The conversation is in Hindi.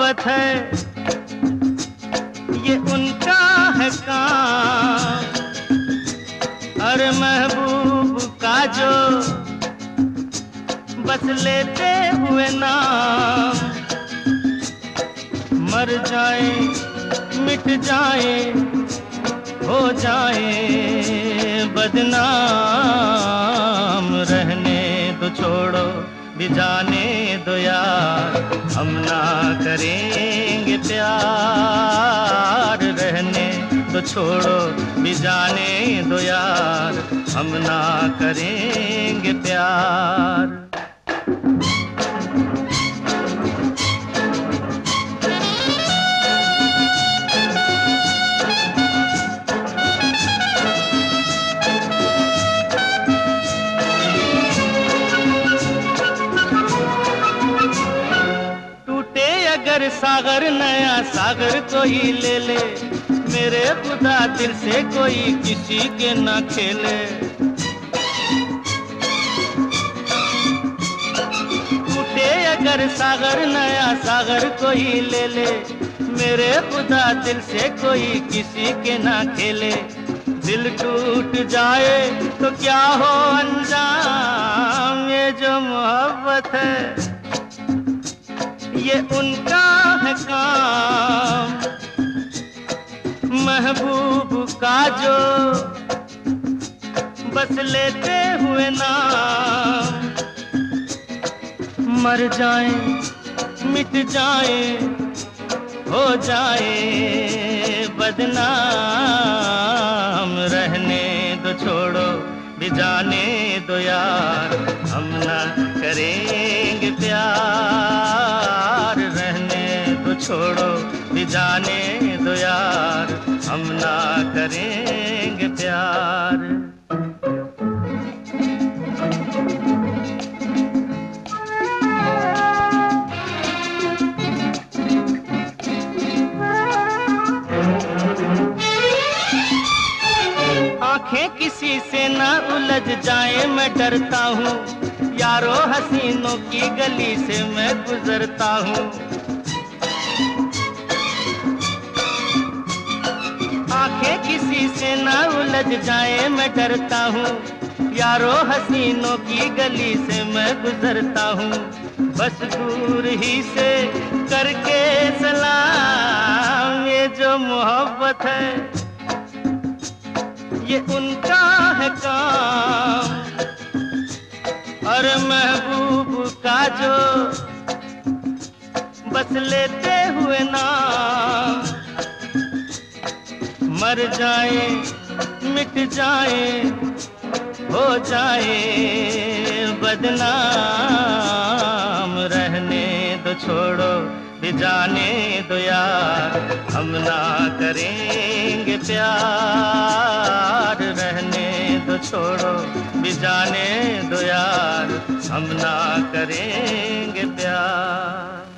मोहब्बत है ये उनका है काम। अरे महबूब का जो बस लेते हुए नाम, मर जाए मिट जाए हो जाए बदनाम। रहने दो छोड़ो भी जाने दो यार, हम ना करेंगे प्यार। रहने दो छोड़ो भी जाने दो यार, हम ना करेंगे प्यार। अगर सागर नया सागर कोई ले ले, मेरे खुदा दिल से कोई किसी के ना खेले। टूटे अगर सागर नया सागर कोई ले ले, मेरे खुदा दिल से कोई किसी के ना खेले। दिल टूट जाए तो क्या हो अंजाम, ये जो मोहब्बत है ये उनका है काम। महबूब का जो बस लेते हुए नाम, मर जाए मिट जाए हो जाए बदनाम। रहने दो छोड़ो भी जाने दो यार, हम ना करेंगे प्यार। रहने दो छोड़ो भी जाने दो यार, हम ना करेंगे प्यार। आंखें किसी से ना उलझ जाए मैं डरता हूँ, यारो हसीनों की गली से मैं गुजरता हूँ। आंखें किसी से ना उलझ जाए मैं डरता हूँ, यारो हसीनों की गली से मैं गुजरता हूँ। बस दूर ही से करके सलाम, ये जो मोहब्बत है ये उनका है काम। और महबूब का जो बस लेते हुए नाम, मर जाए मिट जाए हो जाए बदनाम। रहने दो छोड़ो भी जाने दो यार, हम ना करेंगे प्यार। रहने दो छोड़ो भी जाने दो यार, हम ना करेंगे प्यार।